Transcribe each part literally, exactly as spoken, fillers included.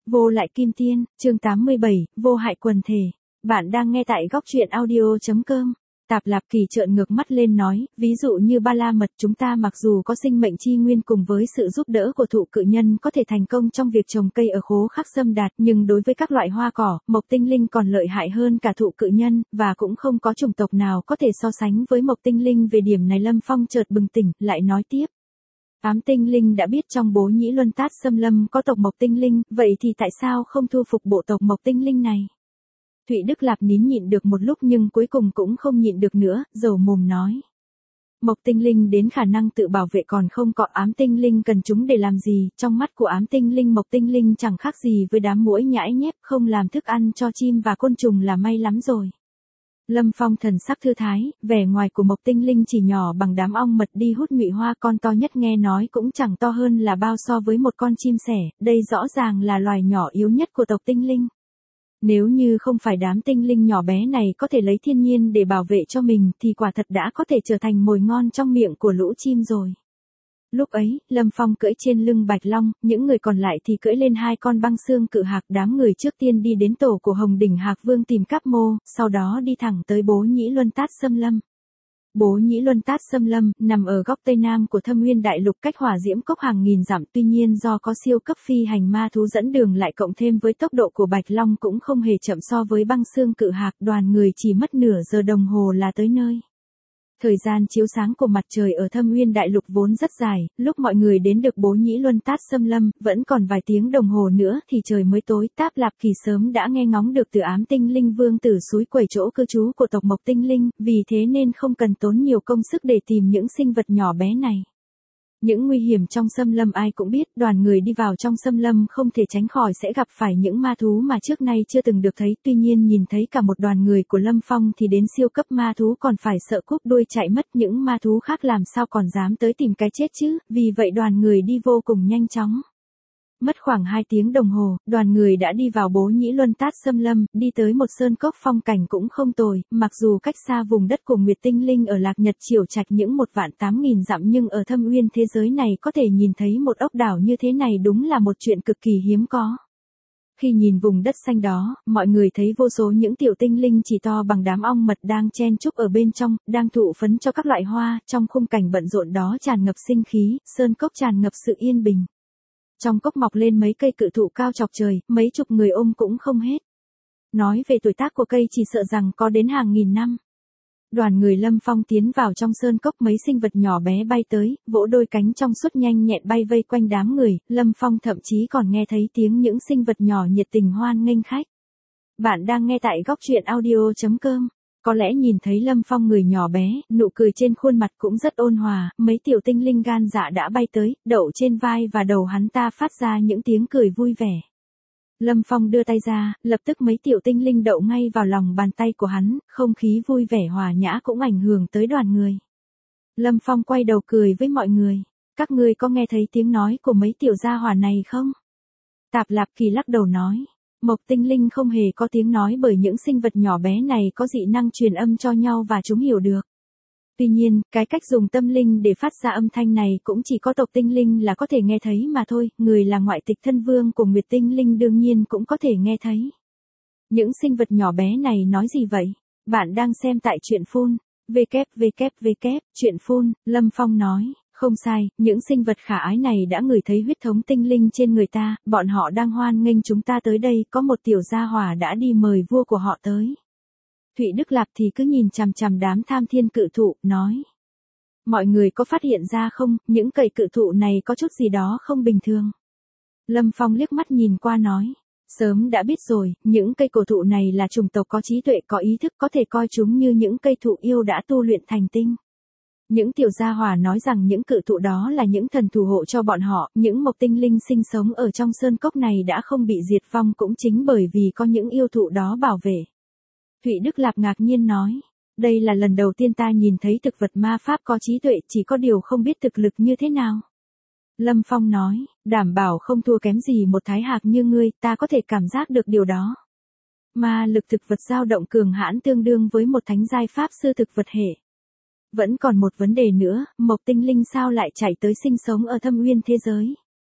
Vô lại kim tiên, chương tám mươi bảy, vô hại quần thể. Bạn đang nghe tại góc truyện audio.com. Tạp Lạp Kỳ trợn ngược mắt lên nói, ví dụ như ba la mật chúng ta mặc dù có sinh mệnh chi nguyên cùng với sự giúp đỡ của thụ cự nhân có thể thành công trong việc trồng cây ở khố khắc xâm đạt, nhưng đối với các loại hoa cỏ, mộc tinh linh còn lợi hại hơn cả thụ cự nhân, và cũng không có chủng tộc nào có thể so sánh với mộc tinh linh về điểm này. Lâm Phong chợt bừng tỉnh, lại nói tiếp. Ám tinh linh đã biết trong Bố Nhĩ Luân Tát Xâm Lâm có tộc mộc tinh linh, vậy thì tại sao không thu phục bộ tộc mộc tinh linh này? Thụy Đức Lạp nín nhịn được một lúc nhưng cuối cùng cũng không nhịn được nữa, dầu mồm nói. Mộc tinh linh đến khả năng tự bảo vệ còn không có, ám tinh linh cần chúng để làm gì? Trong mắt của ám tinh linh, mộc tinh linh chẳng khác gì với đám muỗi nhãi nhép, không làm thức ăn cho chim và côn trùng là may lắm rồi. Lâm Phong thần sắc thư thái, vẻ ngoài của mộc tinh linh chỉ nhỏ bằng đám ong mật đi hút nhụy hoa, con to nhất nghe nói cũng chẳng to hơn là bao so với một con chim sẻ, đây rõ ràng là loài nhỏ yếu nhất của tộc tinh linh. Nếu như không phải đám tinh linh nhỏ bé này có thể lấy thiên nhiên để bảo vệ cho mình thì quả thật đã có thể trở thành mồi ngon trong miệng của lũ chim rồi. Lúc ấy, Lâm Phong cưỡi trên lưng Bạch Long, những người còn lại thì cưỡi lên hai con băng xương cự hạc. Đám người trước tiên đi đến tổ của Hồng Đỉnh Hạc Vương tìm Cáp Mô, sau đó đi thẳng tới Bố Nhĩ Luân Tát Xâm Lâm. Bố Nhĩ Luân Tát Xâm Lâm nằm ở góc tây nam của Thâm Nguyên Đại Lục, cách Hỏa Diễm Cốc hàng nghìn dặm, tuy nhiên do có siêu cấp phi hành ma thú dẫn đường lại cộng thêm với tốc độ của Bạch Long cũng không hề chậm so với băng xương cự hạc, đoàn người chỉ mất nửa giờ đồng hồ là tới nơi. Thời gian chiếu sáng của mặt trời ở Thâm Nguyên Đại Lục vốn rất dài, lúc mọi người đến được Bố Nhĩ Luân Tát Xâm Lâm, vẫn còn vài tiếng đồng hồ nữa thì trời mới tối. Táp Lạp Kỳ sớm đã nghe ngóng được từ ám tinh linh vương tử suối quẩy chỗ cư trú của tộc mộc tinh linh, vì thế nên không cần tốn nhiều công sức để tìm những sinh vật nhỏ bé này. Những nguy hiểm trong xâm lâm ai cũng biết, đoàn người đi vào trong xâm lâm không thể tránh khỏi sẽ gặp phải những ma thú mà trước nay chưa từng được thấy, tuy nhiên nhìn thấy cả một đoàn người của Lâm Phong thì đến siêu cấp ma thú còn phải sợ cúp đuôi chạy mất, những ma thú khác làm sao còn dám tới tìm cái chết chứ, vì vậy đoàn người đi vô cùng nhanh chóng. Mất khoảng hai tiếng đồng hồ, đoàn người đã đi vào Bố Nhĩ Luân Tát Xâm Lâm, đi tới một sơn cốc phong cảnh cũng không tồi, mặc dù cách xa vùng đất của Nguyệt Tinh Linh ở Lạc Nhật Triều Trạch những một vạn tám nghìn dặm, nhưng ở Thâm Uyên thế giới này có thể nhìn thấy một ốc đảo như thế này đúng là một chuyện cực kỳ hiếm có. Khi nhìn vùng đất xanh đó, mọi người thấy vô số những tiểu tinh linh chỉ to bằng đám ong mật đang chen chúc ở bên trong, đang thụ phấn cho các loại hoa, trong khung cảnh bận rộn đó tràn ngập sinh khí, sơn cốc tràn ngập sự yên bình. Trong cốc mọc lên mấy cây cự thụ cao chọc trời, mấy chục người ôm cũng không hết. Nói về tuổi tác của cây chỉ sợ rằng có đến hàng nghìn năm. Đoàn người Lâm Phong tiến vào trong sơn cốc, mấy sinh vật nhỏ bé bay tới, vỗ đôi cánh trong suốt nhanh nhẹn bay vây quanh đám người, Lâm Phong thậm chí còn nghe thấy tiếng những sinh vật nhỏ nhiệt tình hoan nghênh khách. Bạn đang nghe tại góc truyện audio.com. Có lẽ nhìn thấy Lâm Phong người nhỏ bé, nụ cười trên khuôn mặt cũng rất ôn hòa, mấy tiểu tinh linh gan dạ đã bay tới, đậu trên vai và đầu hắn ta phát ra những tiếng cười vui vẻ. Lâm Phong đưa tay ra, lập tức mấy tiểu tinh linh đậu ngay vào lòng bàn tay của hắn, không khí vui vẻ hòa nhã cũng ảnh hưởng tới đoàn người. Lâm Phong quay đầu cười với mọi người, các ngươi có nghe thấy tiếng nói của mấy tiểu gia hỏa này không? Tạp Lạp Kỳ lắc đầu nói. Mộc tinh linh không hề có tiếng nói bởi những sinh vật nhỏ bé này có dị năng truyền âm cho nhau và chúng hiểu được. Tuy nhiên, cái cách dùng tâm linh để phát ra âm thanh này cũng chỉ có tộc tinh linh là có thể nghe thấy mà thôi, người là ngoại tịch thân vương của Nguyệt Tinh Linh đương nhiên cũng có thể nghe thấy. Những sinh vật nhỏ bé này nói gì vậy? Bạn đang xem tại truyện phun, www, truyện phun, Lâm Phong nói. Không sai, những sinh vật khả ái này đã ngửi thấy huyết thống tinh linh trên người ta, bọn họ đang hoan nghênh chúng ta tới đây, có một tiểu gia hỏa đã đi mời vua của họ tới. Thụy Đức Lạp thì cứ nhìn chằm chằm đám tham thiên cự thụ, nói. Mọi người có phát hiện ra không, những cây cự thụ này có chút gì đó không bình thường. Lâm Phong liếc mắt nhìn qua nói. Sớm đã biết rồi, những cây cổ thụ này là chủng tộc có trí tuệ có ý thức, có thể coi chúng như những cây thụ yêu đã tu luyện thành tinh. Những tiểu gia hỏa nói rằng những cự thụ đó là những thần thủ hộ cho bọn họ, những mộc tinh linh sinh sống ở trong sơn cốc này đã không bị diệt vong cũng chính bởi vì có những yêu thụ đó bảo vệ. Thụy Đức Lạp ngạc nhiên nói, đây là lần đầu tiên ta nhìn thấy thực vật ma pháp có trí tuệ, chỉ có điều không biết thực lực như thế nào. Lâm Phong nói, đảm bảo không thua kém gì một thái hạc như ngươi, ta có thể cảm giác được điều đó. Ma lực thực vật dao động cường hãn tương đương với một thánh giai pháp sư thực vật hệ. Vẫn còn một vấn đề nữa, mộc tinh linh sao lại chạy tới sinh sống ở Thâm Uyên thế giới?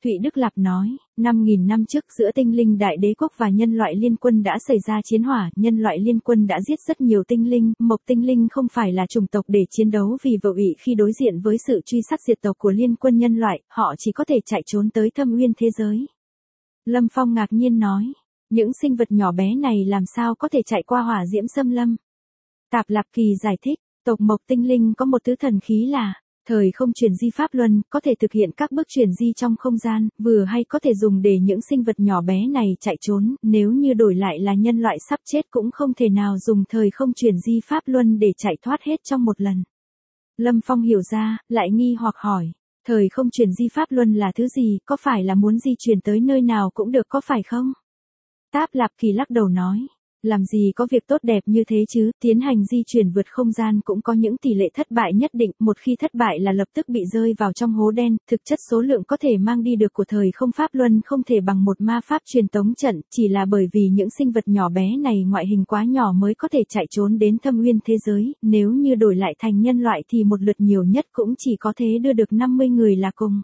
Thụy Đức Lạp nói, năm nghìn năm trước giữa tinh linh đại đế quốc và nhân loại liên quân đã xảy ra chiến hỏa, nhân loại liên quân đã giết rất nhiều tinh linh, Mộc tinh linh không phải là chủng tộc để chiến đấu vì vô ỵ khi đối diện với sự truy sát diệt tộc của liên quân nhân loại, họ chỉ có thể chạy trốn tới thâm uyên thế giới. Lâm Phong ngạc nhiên nói, những sinh vật nhỏ bé này làm sao có thể chạy qua hỏa diễm xâm lâm? Tạp Lạp Kỳ giải thích, tộc Mộc tinh linh có một thứ thần khí là thời không chuyển di pháp luân, có thể thực hiện các bước chuyển di trong không gian, vừa hay có thể dùng để những sinh vật nhỏ bé này chạy trốn, nếu như đổi lại là nhân loại sắp chết cũng không thể nào dùng thời không chuyển di pháp luân để chạy thoát hết trong một lần. Lâm Phong hiểu ra, lại nghi hoặc hỏi, thời không chuyển di pháp luân là thứ gì, có phải là muốn di chuyển tới nơi nào cũng được có phải không? Táp Lạp Kỳ lắc đầu nói, làm gì có việc tốt đẹp như thế chứ, tiến hành di chuyển vượt không gian cũng có những tỷ lệ thất bại nhất định, một khi thất bại là lập tức bị rơi vào trong hố đen, thực chất số lượng có thể mang đi được của thời không pháp luân không thể bằng một ma pháp truyền tống trận, chỉ là bởi vì những sinh vật nhỏ bé này ngoại hình quá nhỏ mới có thể chạy trốn đến thâm uyên thế giới, nếu như đổi lại thành nhân loại thì một lượt nhiều nhất cũng chỉ có thể đưa được năm mươi người là cùng.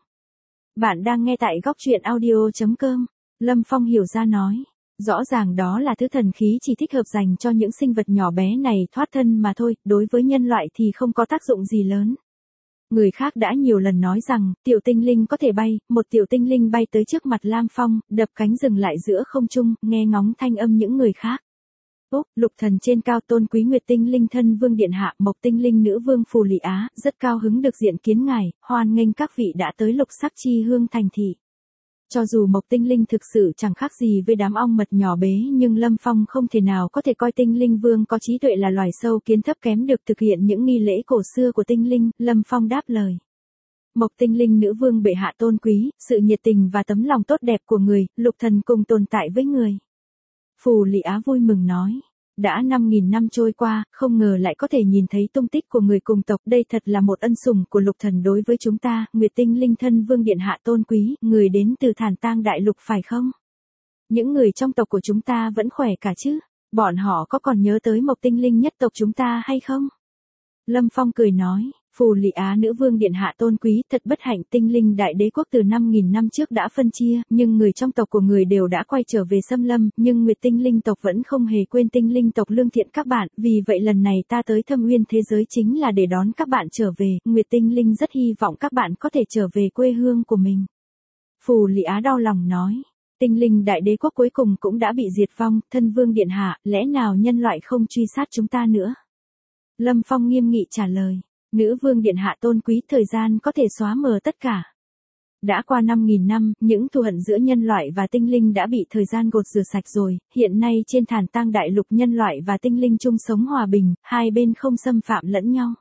Bạn đang nghe tại góc truyện audio chấm com, Lâm Phong hiểu ra nói. Rõ ràng đó là thứ thần khí chỉ thích hợp dành cho những sinh vật nhỏ bé này thoát thân mà thôi, đối với nhân loại thì không có tác dụng gì lớn. Người khác đã nhiều lần nói rằng, tiểu tinh linh có thể bay, một tiểu tinh linh bay tới trước mặt Lam Phong, đập cánh dừng lại giữa không trung, nghe ngóng thanh âm những người khác. Úc, Lục Thần trên cao tôn quý Nguyệt tinh linh thân vương điện hạ, Mộc tinh linh nữ vương Phù Lị Á, rất cao hứng được diện kiến ngài, hoan nghênh các vị đã tới Lục Sắc Chi Hương thành thị. Cho dù Mộc tinh linh thực sự chẳng khác gì với đám ong mật nhỏ bé nhưng Lâm Phong không thể nào có thể coi tinh linh vương có trí tuệ là loài sâu kiến thấp kém được thực hiện những nghi lễ cổ xưa của tinh linh, Lâm Phong đáp lời. Mộc tinh linh nữ vương bệ hạ tôn quý, sự nhiệt tình và tấm lòng tốt đẹp của người, Lục Thần cùng tồn tại với người. Phù Lị Á vui mừng nói. Đã năm nghìn năm trôi qua, không ngờ lại có thể nhìn thấy tung tích của người cùng tộc, đây thật là một ân sủng của Lục Thần đối với chúng ta, Nguyệt tinh linh thân vương điện hạ tôn quý, người đến từ Thản Tang đại lục phải không? Những người trong tộc của chúng ta vẫn khỏe cả chứ? Bọn họ có còn nhớ tới Mộc tinh linh nhất tộc chúng ta hay không? Lâm Phong cười nói, Phù Lị Á nữ vương điện hạ tôn quý, thật bất hạnh, tinh linh đại đế quốc từ năm nghìn năm trước đã phân chia, nhưng người trong tộc của người đều đã quay trở về xâm lâm, nhưng Nguyệt tinh linh tộc vẫn không hề quên tinh linh tộc lương thiện các bạn, vì vậy lần này ta tới thâm uyên thế giới chính là để đón các bạn trở về, Nguyệt tinh linh rất hy vọng các bạn có thể trở về quê hương của mình. Phù Lị Á đau lòng nói, tinh linh đại đế quốc cuối cùng cũng đã bị diệt vong, thân vương điện hạ, lẽ nào nhân loại không truy sát chúng ta nữa? Lâm Phong nghiêm nghị trả lời. Nữ vương điện hạ tôn quý, thời gian có thể xóa mờ tất cả. Đã qua năm nghìn năm, những thù hận giữa nhân loại và tinh linh đã bị thời gian gột rửa sạch rồi, hiện nay trên Thản Tang đại lục nhân loại và tinh linh chung sống hòa bình, hai bên không xâm phạm lẫn nhau.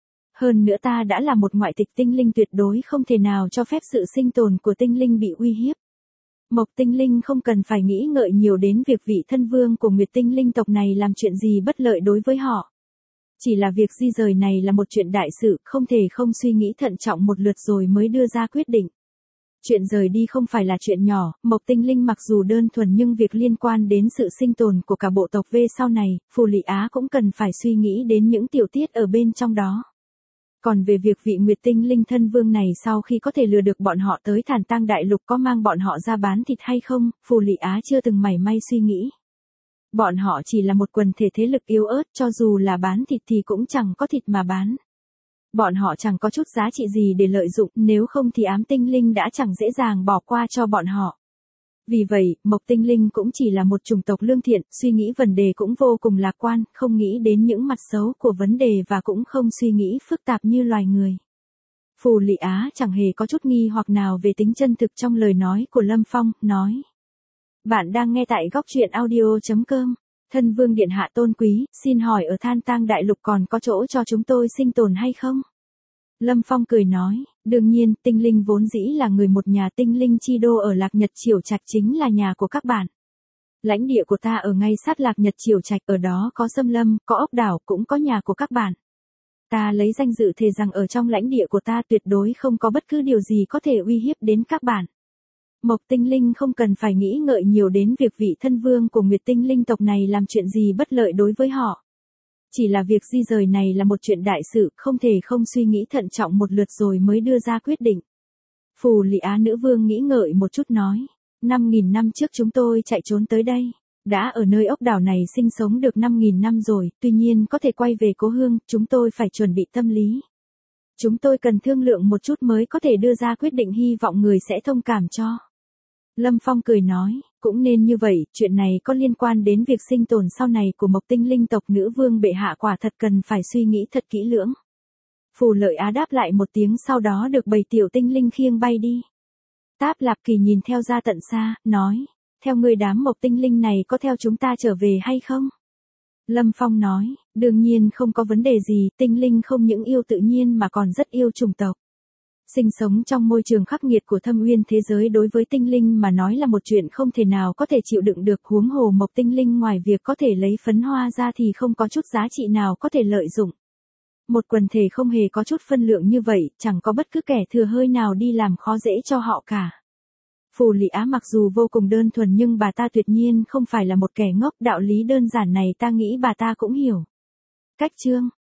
Hơn nữa ta đã là một ngoại tịch tinh linh tuyệt đối không thể nào cho phép sự sinh tồn của tinh linh bị uy hiếp. Mộc tinh linh không cần phải nghĩ ngợi nhiều đến việc vị thân vương của Nguyệt tinh linh tộc này làm chuyện gì bất lợi đối với họ. Chỉ là việc di rời này là một chuyện đại sự, không thể không suy nghĩ thận trọng một lượt rồi mới đưa ra quyết định. Chuyện rời đi không phải là chuyện nhỏ, Mộc tinh linh mặc dù đơn thuần nhưng việc liên quan đến sự sinh tồn của cả bộ tộc về sau này, Phù Lị Á cũng cần phải suy nghĩ đến những tiểu tiết ở bên trong đó. Còn về việc vị Nguyệt tinh linh thân vương này sau khi có thể lừa được bọn họ tới Thản Tang đại lục có mang bọn họ ra bán thịt hay không, Phù Lị Á chưa từng mảy may suy nghĩ. Bọn họ chỉ là một quần thể thế lực yếu ớt, cho dù là bán thịt thì cũng chẳng có thịt mà bán. Bọn họ chẳng có chút giá trị gì để lợi dụng, nếu không thì ám tinh linh đã chẳng dễ dàng bỏ qua cho bọn họ. Vì vậy, Mộc tinh linh cũng chỉ là một chủng tộc lương thiện, suy nghĩ vấn đề cũng vô cùng lạc quan, không nghĩ đến những mặt xấu của vấn đề và cũng không suy nghĩ phức tạp như loài người. Phù Lị Á chẳng hề có chút nghi hoặc nào về tính chân thực trong lời nói của Lâm Phong, nói. Bạn đang nghe tại góc truyện audio chấm com. Thân vương điện hạ tôn quý, xin hỏi ở Thản Tang đại lục còn có chỗ cho chúng tôi sinh tồn hay không? Lâm Phong cười nói, đương nhiên, tinh linh vốn dĩ là người một nhà, tinh linh chi đô ở Lạc Nhật Triều Trạch chính là nhà của các bạn. Lãnh địa của ta ở ngay sát Lạc Nhật Triều Trạch, ở đó có xâm lâm, có ốc đảo, cũng có nhà của các bạn. Ta lấy danh dự thề rằng ở trong lãnh địa của ta tuyệt đối không có bất cứ điều gì có thể uy hiếp đến các bạn. Mộc tinh linh không cần phải nghĩ ngợi nhiều đến việc vị thân vương của Nguyệt tinh linh tộc này làm chuyện gì bất lợi đối với họ. Chỉ là việc di rời này là một chuyện đại sự, không thể không suy nghĩ thận trọng một lượt rồi mới đưa ra quyết định. Phù Lị Á nữ vương nghĩ ngợi một chút nói. năm nghìn năm trước chúng tôi chạy trốn tới đây. Đã ở nơi ốc đảo này sinh sống được năm nghìn năm rồi, tuy nhiên có thể quay về cố hương, chúng tôi phải chuẩn bị tâm lý. Chúng tôi cần thương lượng một chút mới có thể đưa ra quyết định, hy vọng người sẽ thông cảm cho. Lâm Phong cười nói, cũng nên như vậy, chuyện này có liên quan đến việc sinh tồn sau này của Mộc Tinh Linh tộc, nữ vương bệ hạ quả thật cần phải suy nghĩ thật kỹ lưỡng. Phù Lợi Á đáp lại một tiếng, sau đó được bảy tiểu tinh linh khiêng bay đi. Táp Lạp Kỳ nhìn theo ra tận xa, nói, theo người đám Mộc Tinh Linh này có theo chúng ta trở về hay không? Lâm Phong nói, đương nhiên không có vấn đề gì, tinh linh không những yêu tự nhiên mà còn rất yêu chủng tộc. Sinh sống trong môi trường khắc nghiệt của thâm uyên thế giới đối với tinh linh mà nói là một chuyện không thể nào có thể chịu đựng được, huống hồ Mộc Tinh Linh ngoài việc có thể lấy phấn hoa ra thì không có chút giá trị nào có thể lợi dụng. Một quần thể không hề có chút phân lượng như vậy, chẳng có bất cứ kẻ thừa hơi nào đi làm khó dễ cho họ cả. Phù Lị Á mặc dù vô cùng đơn thuần nhưng bà ta tuyệt nhiên không phải là một kẻ ngốc, đạo lý đơn giản này ta nghĩ bà ta cũng hiểu. Cách chương